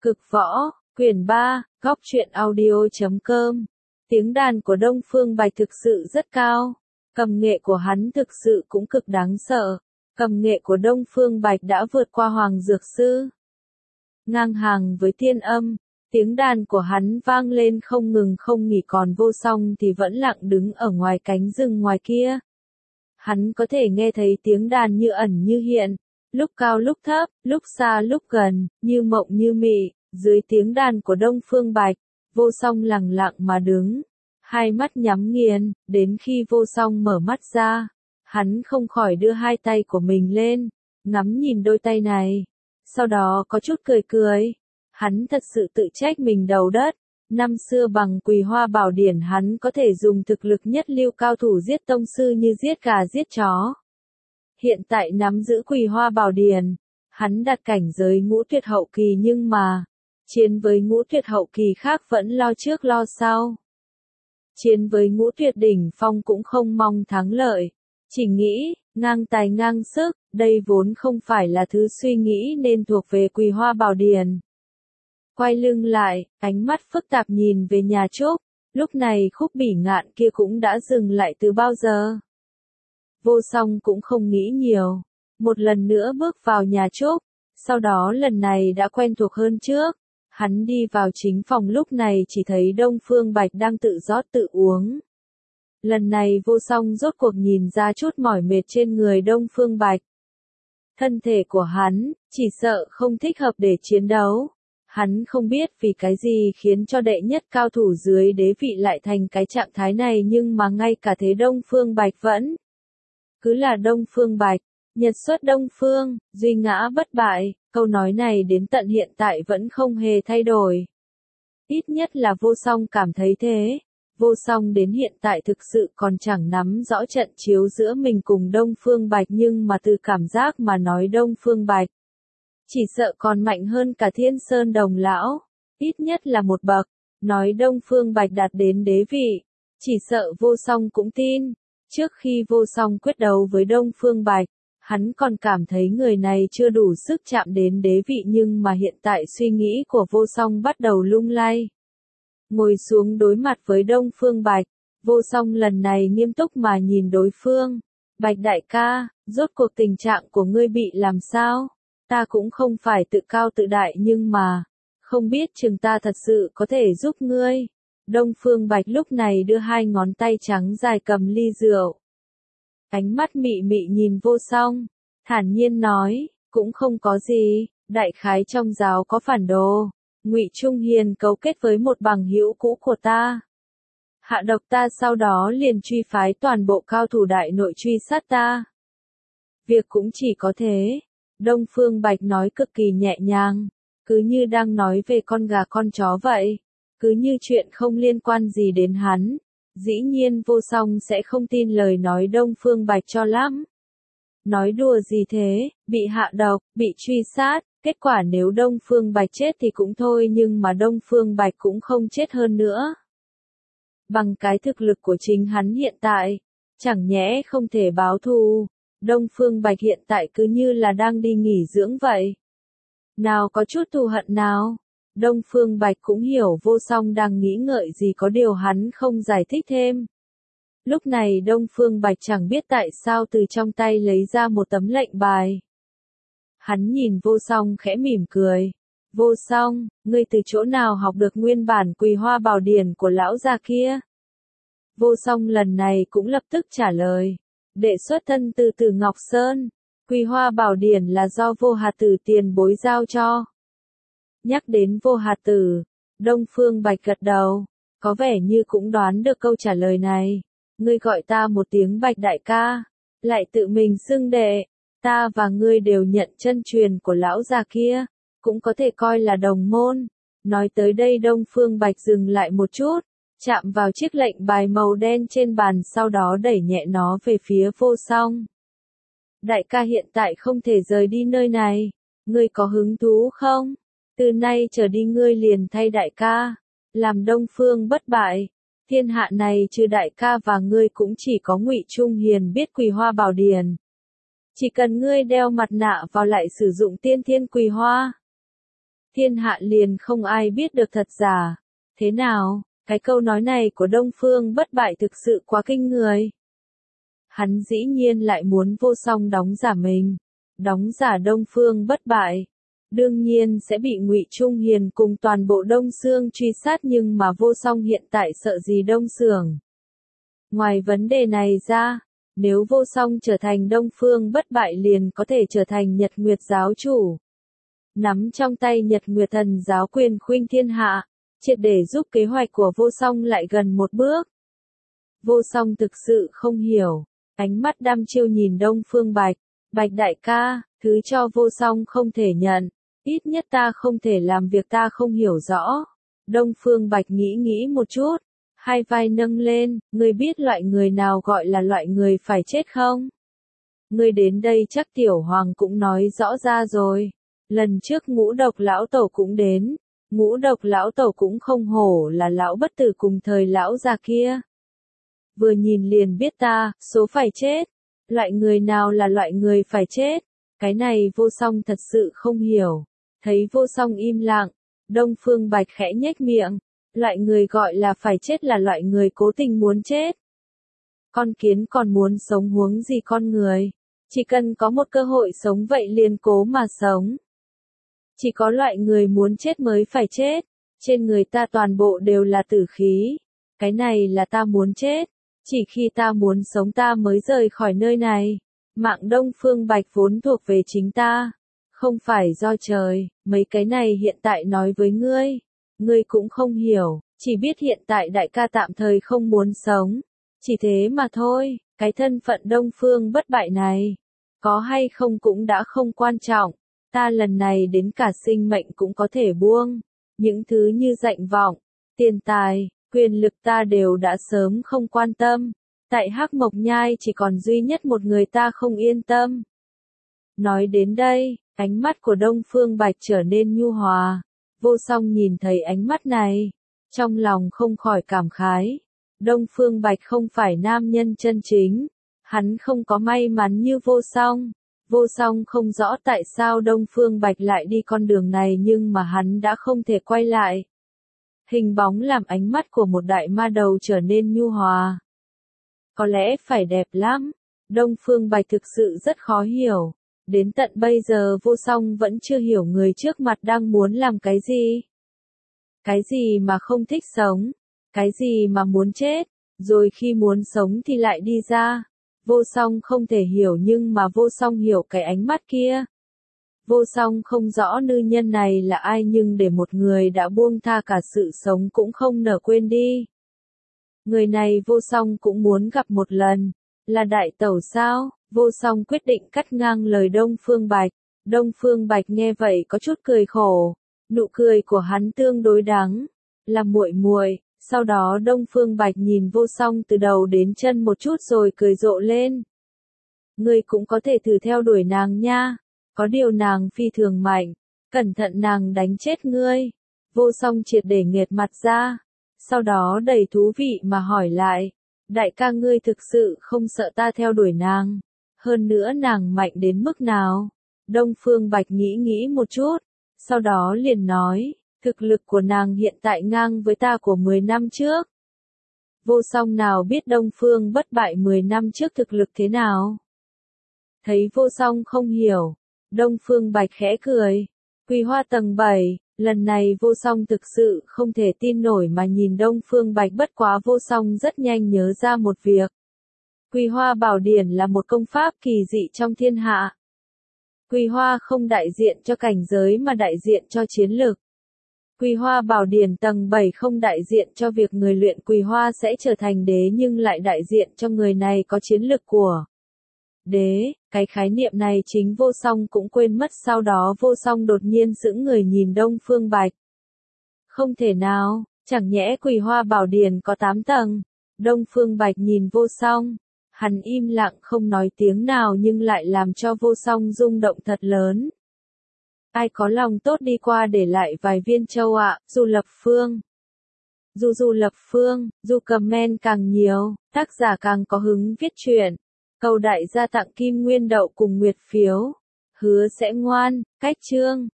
Cực võ, quyển 3, góc truyện audio.com. Tiếng đàn của Đông Phương Bạch thực sự rất cao. Cầm nghệ của hắn thực sự cũng cực đáng sợ. Cầm nghệ của Đông Phương Bạch đã vượt qua Hoàng Dược Sư. Ngang hàng với thiên âm, tiếng đàn của hắn vang lên không ngừng không nghỉ, còn Vô Song thì vẫn lặng đứng ở ngoài cánh rừng ngoài kia. Hắn có thể nghe thấy tiếng đàn như ẩn như hiện, lúc cao lúc thấp, lúc xa lúc gần, như mộng như mị. Dưới tiếng đàn của Đông Phương Bạch, Vô Song lặng lặng mà đứng, hai mắt nhắm nghiền, đến khi Vô Song mở mắt ra, hắn không khỏi đưa hai tay của mình lên, ngắm nhìn đôi tay này, sau đó có chút cười cười. Hắn thật sự tự trách mình đầu đất, năm xưa bằng Quỳ Hoa Bảo Điển hắn có thể dùng thực lực nhất lưu cao thủ giết tông sư như giết gà giết chó. Hiện tại nắm giữ Quỳ Hoa Bảo Điển, hắn đạt cảnh giới ngũ tuyệt hậu kỳ, nhưng mà chiến với ngũ tuyệt hậu kỳ khác vẫn lo trước lo sau. Chiến với ngũ tuyệt đỉnh phong cũng không mong thắng lợi, chỉ nghĩ ngang tài ngang sức, đây vốn không phải là thứ suy nghĩ nên thuộc về Quỳ Hoa Bảo Điển. Quay lưng lại, ánh mắt phức tạp nhìn về nhà Trúc, lúc này Khúc Bỉ Ngạn kia cũng đã dừng lại từ bao giờ. Vô Song cũng không nghĩ nhiều, một lần nữa bước vào nhà Trúc, sau đó lần này đã quen thuộc hơn trước. Hắn đi vào chính phòng, lúc này chỉ thấy Đông Phương Bạch đang tự rót tự uống. Lần này Vô Song rốt cuộc nhìn ra chút mỏi mệt trên người Đông Phương Bạch. Thân thể của hắn, chỉ sợ không thích hợp để chiến đấu. Hắn không biết vì cái gì khiến cho đệ nhất cao thủ dưới đế vị lại thành cái trạng thái này, nhưng mà ngay cả thế Đông Phương Bạch vẫn cứ là Đông Phương Bạch. Nhật xuất Đông Phương, duy ngã bất bại, câu nói này đến tận hiện tại vẫn không hề thay đổi. Ít nhất là Vô Song cảm thấy thế. Vô Song đến hiện tại thực sự còn chẳng nắm rõ trận chiếu giữa mình cùng Đông Phương Bạch, nhưng mà từ cảm giác mà nói Đông Phương Bạch chỉ sợ còn mạnh hơn cả Thiên Sơn Đồng Lão, ít nhất là một bậc. Nói Đông Phương Bạch đạt đến đế vị, chỉ sợ Vô Song cũng tin. Trước khi Vô Song quyết đấu với Đông Phương Bạch, hắn còn cảm thấy người này chưa đủ sức chạm đến đế vị, nhưng mà hiện tại suy nghĩ của Vô Song bắt đầu lung lay. Ngồi xuống đối mặt với Đông Phương Bạch, Vô Song lần này nghiêm túc mà nhìn đối phương. Bạch đại ca, rốt cuộc tình trạng của ngươi bị làm sao? Ta cũng không phải tự cao tự đại, nhưng mà không biết chừng ta thật sự có thể giúp ngươi. Đông Phương Bạch lúc này đưa hai ngón tay trắng dài cầm ly rượu. Ánh mắt mị mị nhìn Vô Song, thản nhiên nói, cũng không có gì, đại khái trong giáo có phản đồ. Ngụy Trung Hiền cấu kết với một bằng hữu cũ của ta, hạ độc ta, sau đó liền truy phái toàn bộ cao thủ đại nội truy sát ta. Việc cũng chỉ có thế. Đông Phương Bạch nói cực kỳ nhẹ nhàng, cứ như đang nói về con gà con chó vậy, cứ như chuyện không liên quan gì đến hắn. Dĩ nhiên Vô Song sẽ không tin lời nói Đông Phương Bạch cho lắm. Nói đùa gì thế, bị hạ độc, bị truy sát, kết quả nếu Đông Phương Bạch chết thì cũng thôi, nhưng mà Đông Phương Bạch cũng không chết hơn nữa. Bằng cái thực lực của chính hắn hiện tại, chẳng nhẽ không thể báo thù. Đông Phương Bạch hiện tại cứ như là đang đi nghỉ dưỡng vậy. Nào có chút thù hận nào. Đông Phương Bạch cũng hiểu Vô Song đang nghĩ ngợi gì, có điều hắn không giải thích thêm. Lúc này Đông Phương Bạch chẳng biết tại sao từ trong tay lấy ra một tấm lệnh bài. Hắn nhìn Vô Song khẽ mỉm cười. Vô Song, ngươi từ chỗ nào học được nguyên bản Quỳ Hoa Bảo Điển của lão già kia? Vô Song lần này cũng lập tức trả lời. Đệ xuất thân từ Tử Ngọc Sơn. Quỳ Hoa Bảo Điển là do Vô Hà Tử tiền bối giao cho. Nhắc đến Vô Hà Tử, Đông Phương Bạch gật đầu, có vẻ như cũng đoán được câu trả lời này. Ngươi gọi ta một tiếng Bạch đại ca, lại tự mình xưng đệ, ta và ngươi đều nhận chân truyền của lão già kia, cũng có thể coi là đồng môn. Nói tới đây Đông Phương Bạch dừng lại một chút, chạm vào chiếc lệnh bài màu đen trên bàn, sau đó đẩy nhẹ nó về phía Vô Song. Đại ca hiện tại không thể rời đi nơi này, ngươi có hứng thú không? Từ nay trở đi ngươi liền thay đại ca, làm Đông Phương bất bại. Thiên hạ này trừ đại ca và ngươi cũng chỉ có Ngụy Trung Hiền biết Quỳ Hoa Bảo Điển. Chỉ cần ngươi đeo mặt nạ vào lại sử dụng Tiên Thiên Quỳ Hoa, thiên hạ liền không ai biết được thật giả. Thế nào, cái câu nói này của Đông Phương Bất Bại thực sự quá kinh người. Hắn dĩ nhiên lại muốn Vô Song đóng giả mình, đóng giả Đông Phương Bất Bại. Đương nhiên sẽ bị Ngụy Trung Hiền cùng toàn bộ Đông Xương truy sát, nhưng mà Vô Song hiện tại sợ gì Đông Xưởng. Ngoài vấn đề này ra, nếu Vô Song trở thành Đông Phương Bất Bại liền có thể trở thành Nhật Nguyệt giáo chủ. Nắm trong tay Nhật Nguyệt Thần giáo quyền khuynh thiên hạ, triệt để giúp kế hoạch của Vô Song lại gần một bước. Vô Song thực sự không hiểu, ánh mắt đăm chiêu nhìn Đông Phương Bạch, Bạch đại ca, thứ cho Vô Song không thể nhận, ít nhất ta không thể làm việc ta không hiểu rõ. Đông Phương Bạch nghĩ một chút, hai vai nâng lên, ngươi biết loại người nào gọi là loại người phải chết không? Ngươi đến đây chắc Tiểu Hoàng cũng nói rõ ra rồi. Lần trước Ngũ Độc lão tổ cũng đến, Ngũ Độc lão tổ cũng không hổ là lão bất tử cùng thời lão già kia. Vừa nhìn liền biết ta, số phải chết. Loại người nào là loại người phải chết? Cái này Vô Song thật sự không hiểu. Thấy Vô Song im lặng, Đông Phương Bạch khẽ nhếch miệng. Loại người gọi là phải chết là loại người cố tình muốn chết. Con kiến còn muốn sống huống gì con người? Chỉ cần có một cơ hội sống vậy liền cố mà sống. Chỉ có loại người muốn chết mới phải chết. Trên người ta toàn bộ đều là tử khí. Cái này là ta muốn chết. Chỉ khi ta muốn sống ta mới rời khỏi nơi này. Mạng Đông Phương Bạch vốn thuộc về chính ta. Không phải do trời, mấy cái này hiện tại nói với ngươi. Ngươi cũng không hiểu, chỉ biết hiện tại đại ca tạm thời không muốn sống. Chỉ thế mà thôi, cái thân phận Đông Phương Bất Bại này. Có hay không cũng đã không quan trọng. Ta lần này đến cả sinh mệnh cũng có thể buông. Những thứ như danh vọng, tiền tài, quyền lực ta đều đã sớm không quan tâm. Tại Hắc Mộc Nhai chỉ còn duy nhất một người ta không yên tâm. Nói đến đây, ánh mắt của Đông Phương Bạch trở nên nhu hòa. Vô Song nhìn thấy ánh mắt này, trong lòng không khỏi cảm khái. Đông Phương Bạch không phải nam nhân chân chính. Hắn không có may mắn như Vô Song. Vô Song không rõ tại sao Đông Phương Bạch lại đi con đường này nhưng mà hắn đã không thể quay lại. Hình bóng làm ánh mắt của một đại ma đầu trở nên nhu hòa. Có lẽ phải đẹp lắm. Đông Phương Bạch thực sự rất khó hiểu. Đến tận bây giờ Vô Song vẫn chưa hiểu người trước mặt đang muốn làm cái gì. Cái gì mà không thích sống. Cái gì mà muốn chết. Rồi khi muốn sống thì lại đi ra. Vô Song không thể hiểu nhưng mà Vô Song hiểu cái ánh mắt kia. Vô Song không rõ nữ nhân này là ai nhưng để một người đã buông tha cả sự sống cũng không nỡ quên đi. Người này Vô Song cũng muốn gặp một lần. Là đại tẩu sao? Vô Song quyết định cắt ngang lời Đông Phương Bạch. Đông Phương Bạch nghe vậy có chút cười khổ. Nụ cười của hắn tương đối đắng. Là muội muội. Sau đó Đông Phương Bạch nhìn Vô Song từ đầu đến chân một chút rồi cười rộ lên. Ngươi cũng có thể thử theo đuổi nàng nha. Có điều nàng phi thường mạnh. Cẩn thận nàng đánh chết ngươi. Vô Song triệt để nghệt mặt ra. Sau đó đầy thú vị mà hỏi lại. Đại ca ngươi thực sự không sợ ta theo đuổi nàng. Hơn nữa nàng mạnh đến mức nào? Đông Phương Bạch nghĩ một chút. Sau đó liền nói. Thực lực của nàng hiện tại ngang với ta của 10 năm trước. Vô Song nào biết Đông Phương Bất Bại 10 năm trước thực lực thế nào? Thấy Vô Song không hiểu. Đông Phương Bạch khẽ cười. Quỳ Hoa tầng 7, lần này Vô Song thực sự không thể tin nổi mà nhìn Đông Phương Bạch bất quá Vô Song rất nhanh nhớ ra một việc. Quỳ Hoa Bảo Điển là một công pháp kỳ dị trong thiên hạ. Quỳ Hoa không đại diện cho cảnh giới mà đại diện cho chiến lực. Quỳ Hoa Bảo Điển tầng 7 không đại diện cho việc người luyện Quỳ Hoa sẽ trở thành đế nhưng lại đại diện cho người này có chiến lực của đế. Cái khái niệm này chính Vô Song cũng quên mất sau đó Vô Song đột nhiên sững người nhìn Đông Phương Bạch. Không thể nào, chẳng nhẽ Quỳ Hoa Bảo Điển có 8 tầng. Đông Phương Bạch nhìn Vô Song. Hắn im lặng không nói tiếng nào nhưng lại làm cho Vô Song rung động thật lớn. Ai có lòng tốt đi qua để lại vài viên châu ạ, Du Lập Phương. Du Lập Phương, Du comment càng nhiều, tác giả càng có hứng viết truyện. Cầu đại gia tặng kim nguyên đậu cùng nguyệt phiếu. Hứa sẽ ngoan, cách chương.